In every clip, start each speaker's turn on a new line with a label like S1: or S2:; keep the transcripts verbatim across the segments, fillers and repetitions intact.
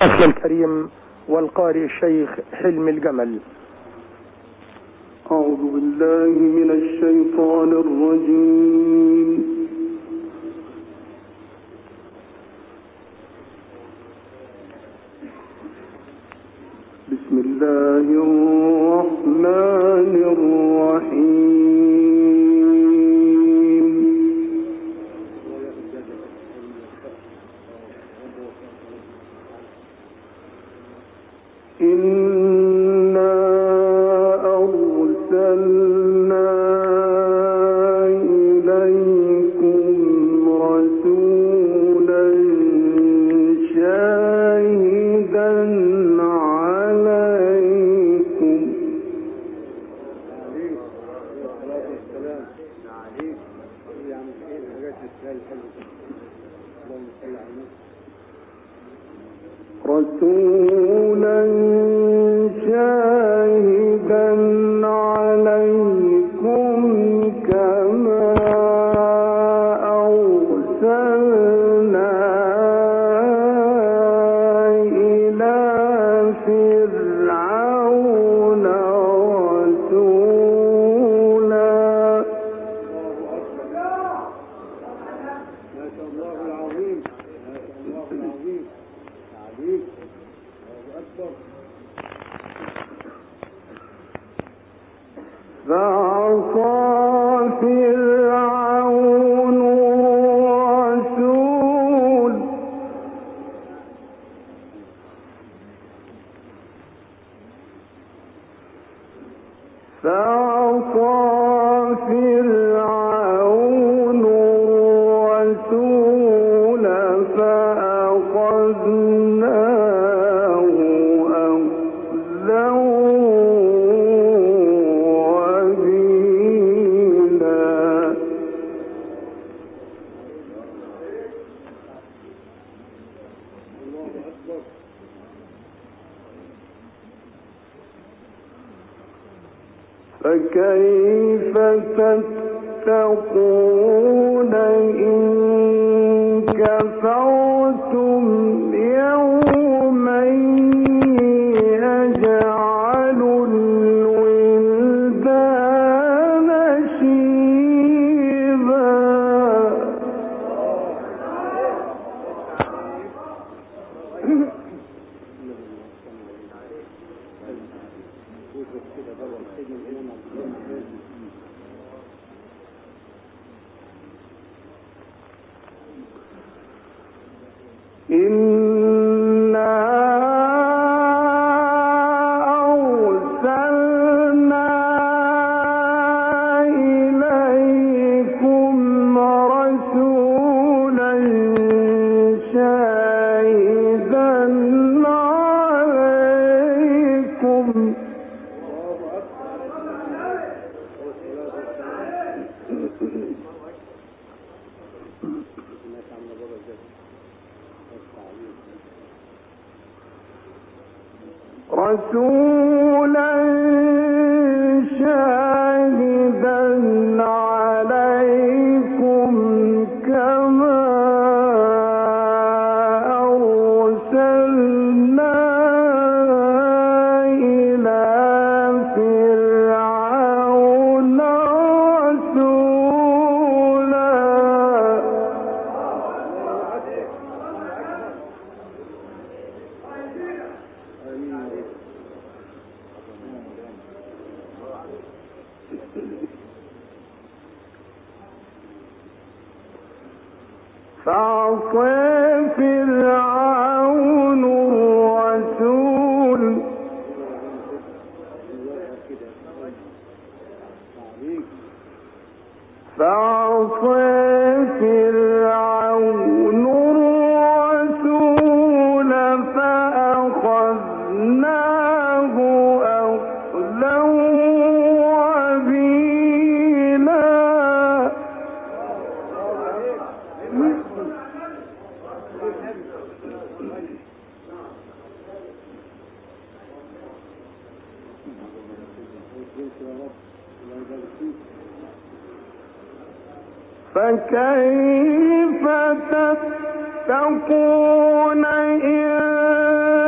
S1: الأخ الكريم والقارئ الشيخ حلمي الجمل.
S2: أعوذ بالله من الشيطان الرجيم. بسم الله الرحمن الرحيم. إنا أرسلنا إليكم رسولا شاهدا عليكم رسولا شاهدا عليكم كما أرسلنا إلى فرعون رسولا. ما شاء الله العظيم، ما شاء الله العظيم. عليك أكبر. فعصى فرعون الرسول فعصى فرعون الرسول فأخذناه أخذا وبيلا. فكيف تتقون إن كفرتم يوما يجعل الولدان شيبا. إنا أرسلنا إليكم رسولا شاهدا عليكم رسولا شاهدا عليكم كما أرسلنا إلى فرعون رسولا. فعصى فرعون الرسول فعصى فرعون الرسول فأخذناه أخذا وبيلا. فكيف تتقون إن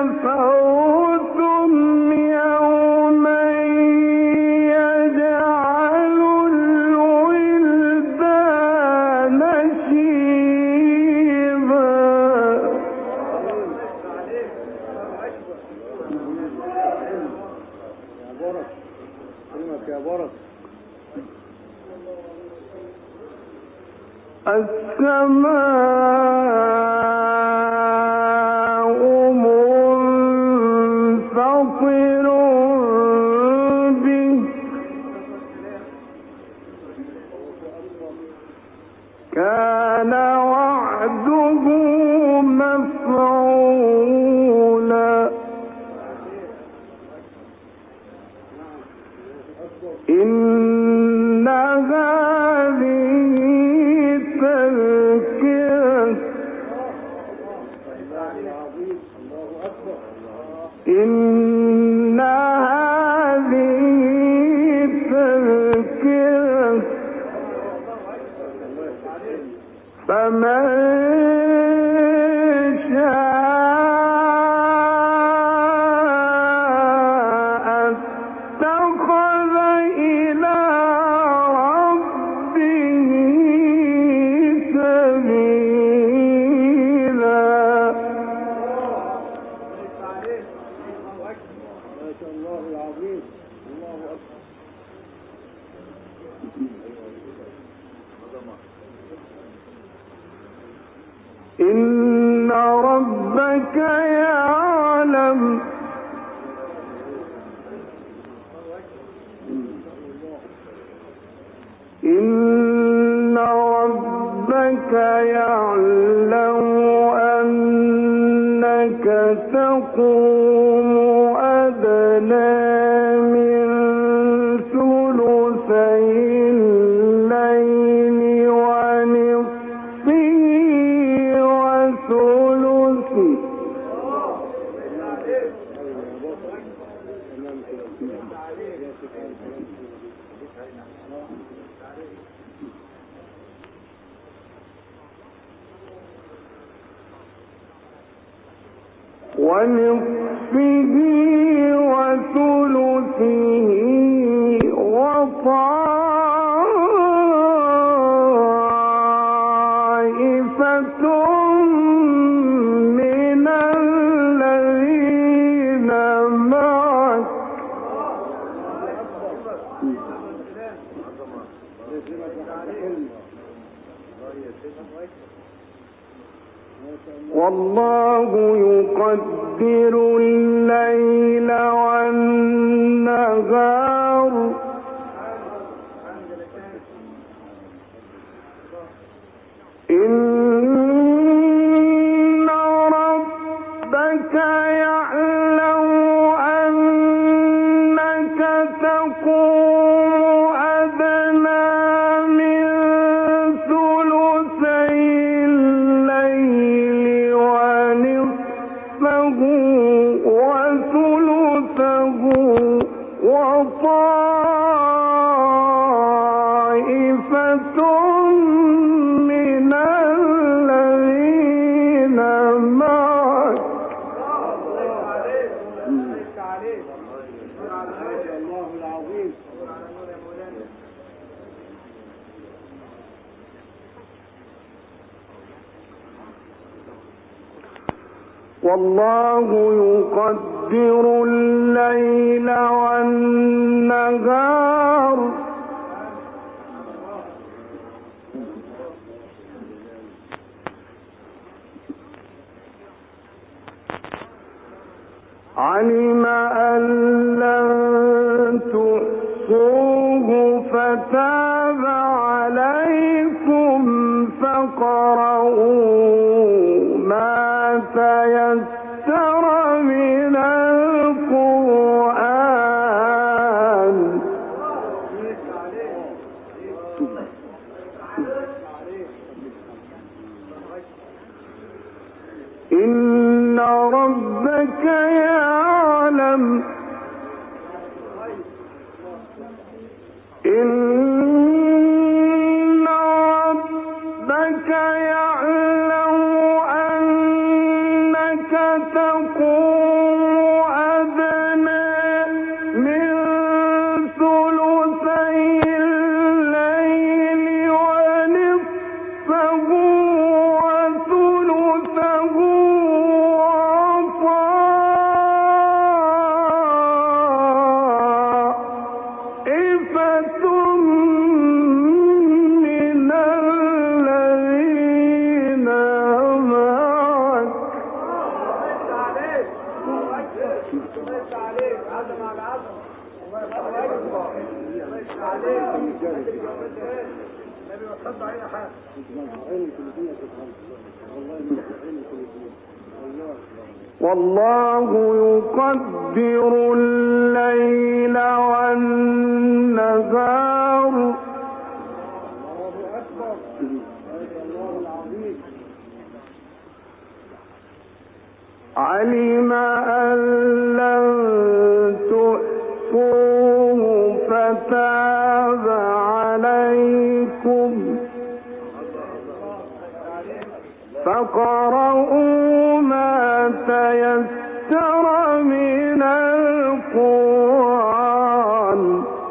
S3: إن ربك يعلم إن ربك يعلم أنك تقوم أدنى من ثلثي الليل ونصفه وثلثه ونصفه وثلثه وطائفة من الذين معك والله يقدر الليل والنهار إن ربك يعلم أنك تقوم أدنى من ثلثي الليل ونصفه وثلثه وطائفة من الذين معك والله يقدر الليل والنهار علم أن لن تحصوه فتاب عليكم فاقرؤوا ما تيسر من القرآن إن ربك يعلم إن ربك يعلم أنك تقوم والله يقدر الليل والنهار علم أن لن تحصوه فتاب عليكم فاقرؤوا ما تيسر من القرآن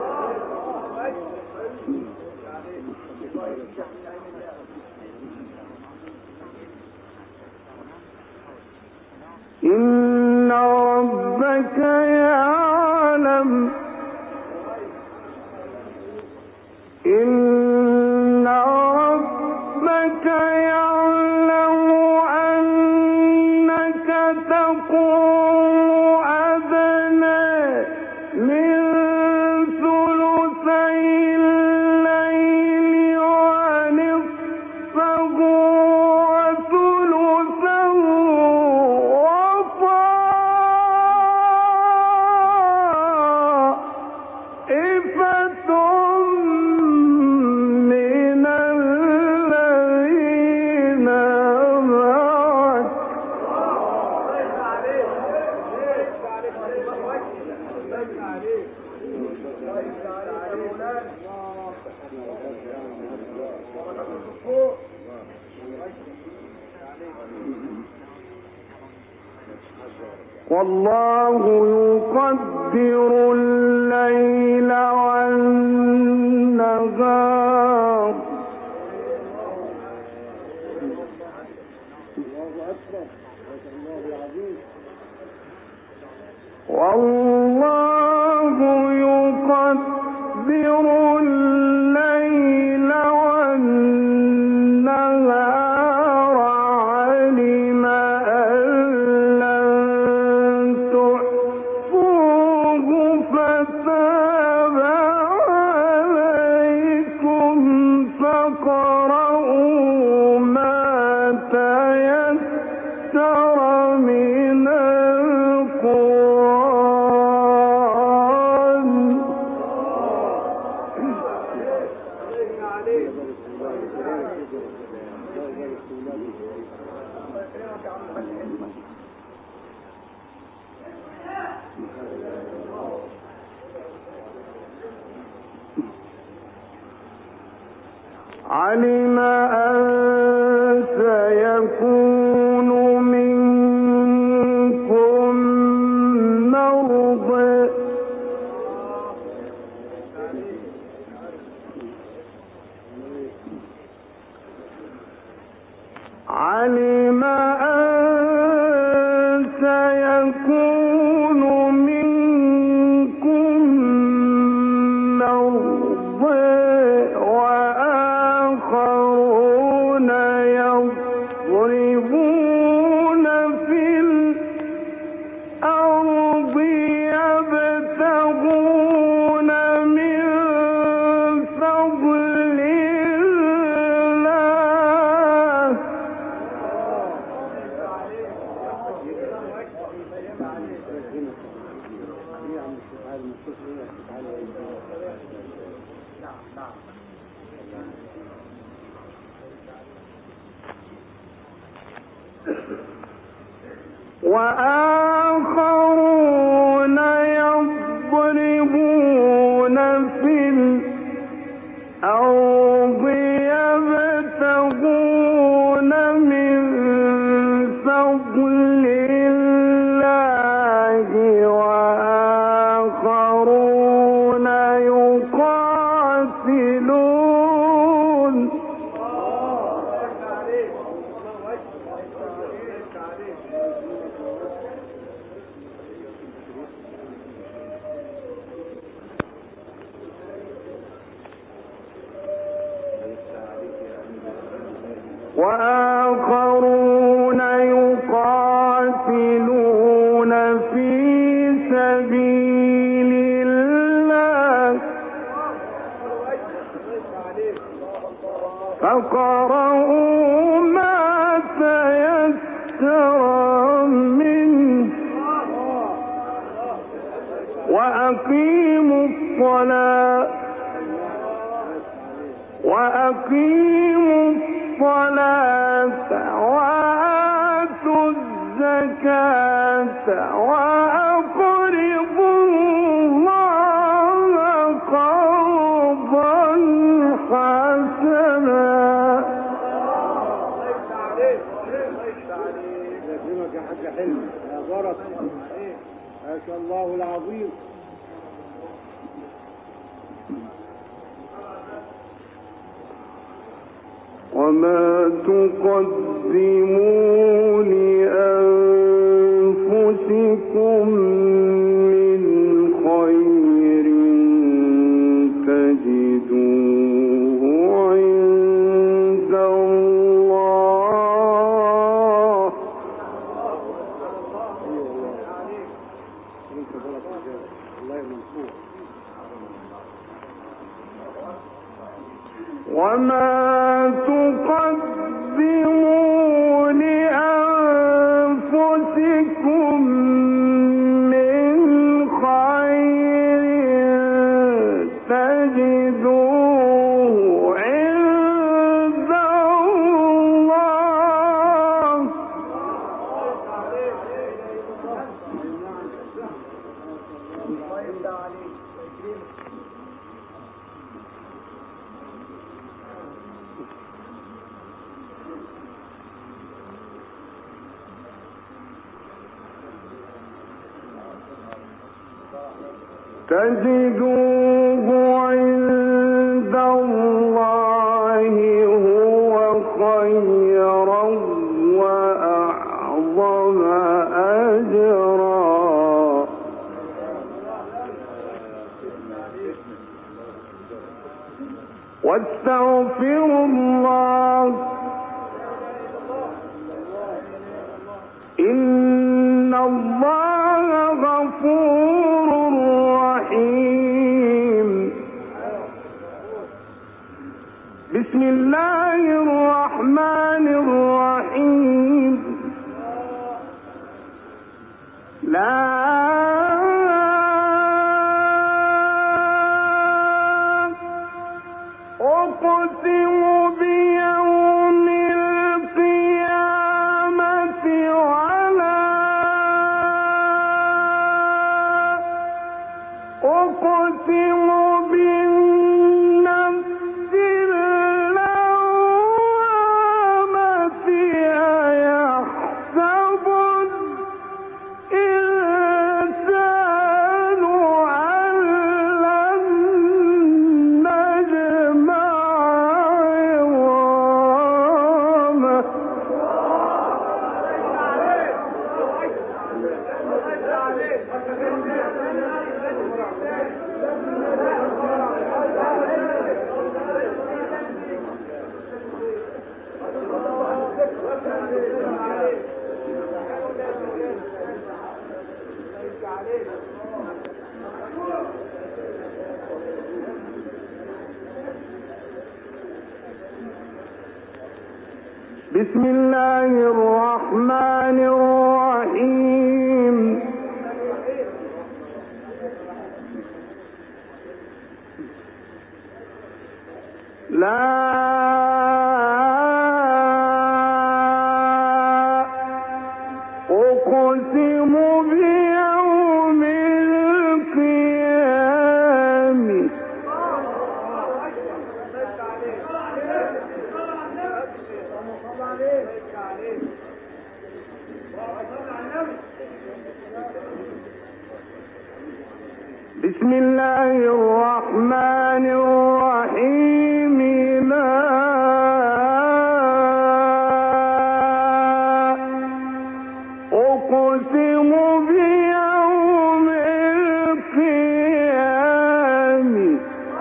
S3: إن ربك يعلم إن ربك يعلم أنك تقوم أدنى من ثلثي الليل ونصفه وثلثه وطائفة من الذين معك والله يقدر الليل والنهار والله يقدر الليل والنهار علم أن لن تحصوه فتاب عليكم فاقرؤوا ما تيسر من القرآن علم أن سيكون منكم مرضى علم أن سيكون منكم مرضى وآخرون يضربون في الأرض يبتغون من فضل الله وآخرون يضربون في الأرض يبتغون من فضل الله وآخرون يقاتلون وآخرون يقاتلون في وأقيموا الصلاة وأقيموا الصلاة وآتوا الزكاة وأقرضوا الله قرضا حسنا.
S2: يكرمك يا حاج حلمي يا بركة، ما شاء الله العظيم.
S3: وما تقدموا لأنفسكم من خير تجدوه عند الله. وما تقدموا لأنفسكم من خير تجدوه عند الله. تجدوه عند الله هو خيرا وأعظم أجرا. واستغفروا الله إن الله غفور رحيم. بسم الله الرحمن الرحيم. لا أقسم بيوم القيامة ولا أقسم بالنفس اللوامة أيحسب الإنسان أن لن نجمع عظامه. بسم الله الرحمن الرحيم. لا أقسم بيوم القيامة بسم الله الرحمن الرحيم. لا أقسم بيوم القيامة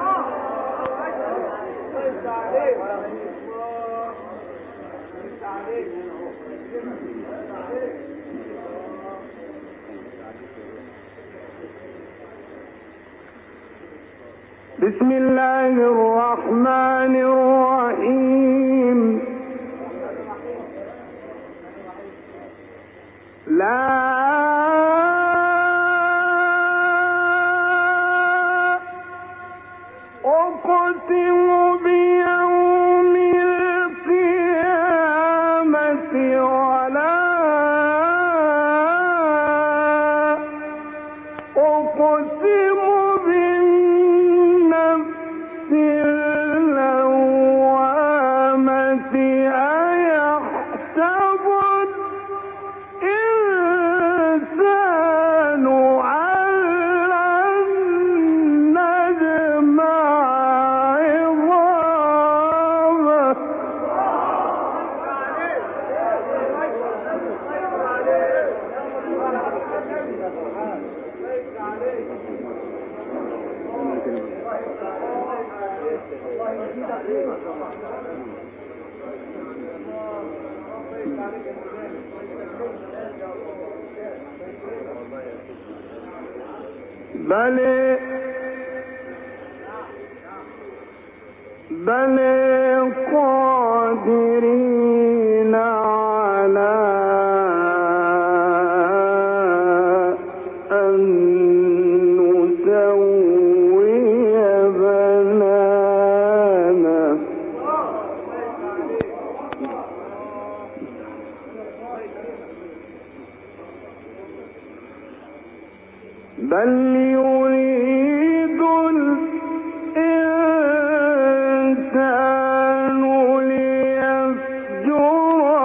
S3: بسم الله الرحمن الرحيم. لا أقسم بالنفس اللوامة أيحسب الإنسان أن لن نجمع عظامه بل بل قادرين على أن نسوي بنانه بل يريد الإنسان ليفجر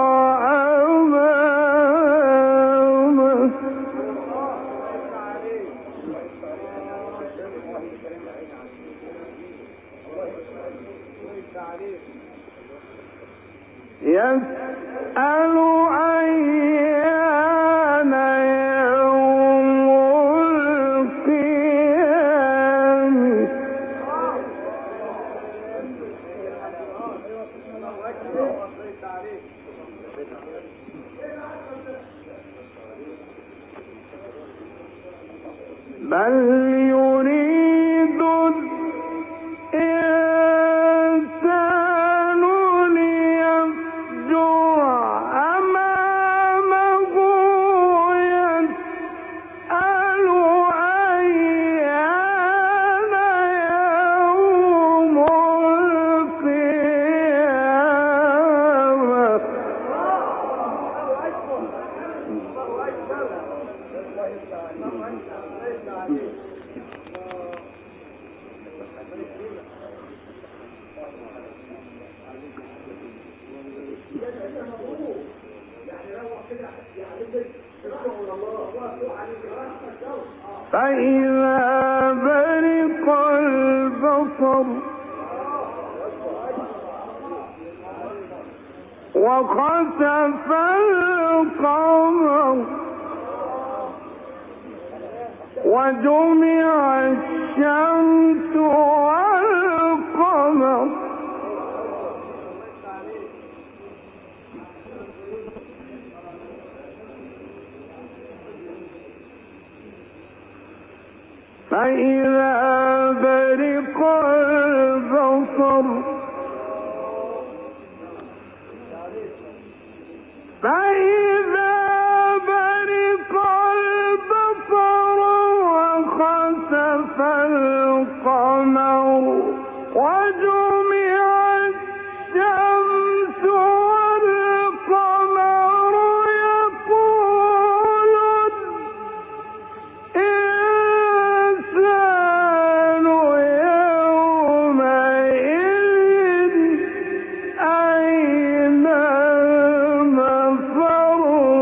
S3: أمامه يسأل أيان يوم القيامة بل يريد الإنسان ليفجر أمامه يسأل أيان يوم القيامة فإذا برق البصر وخسف القمر وجمع الشمس والقمر فإذا برق البصر فإذا برق البصر وخسف القمر وجمع الشمس والقمر يقول الإنسان يومئذ أين المفر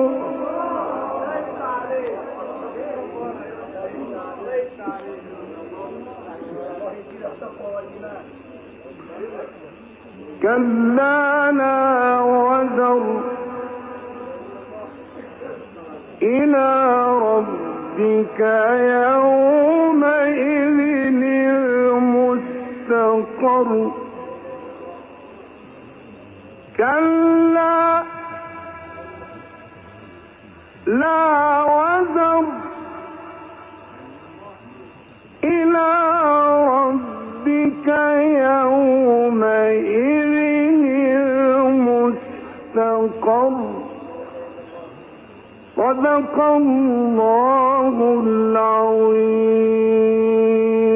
S3: كلا لا وزر إلى ربك يومئذ المستقر كلا لا وزر إلى ربك يومئذ المستقر صدق الله العظيم.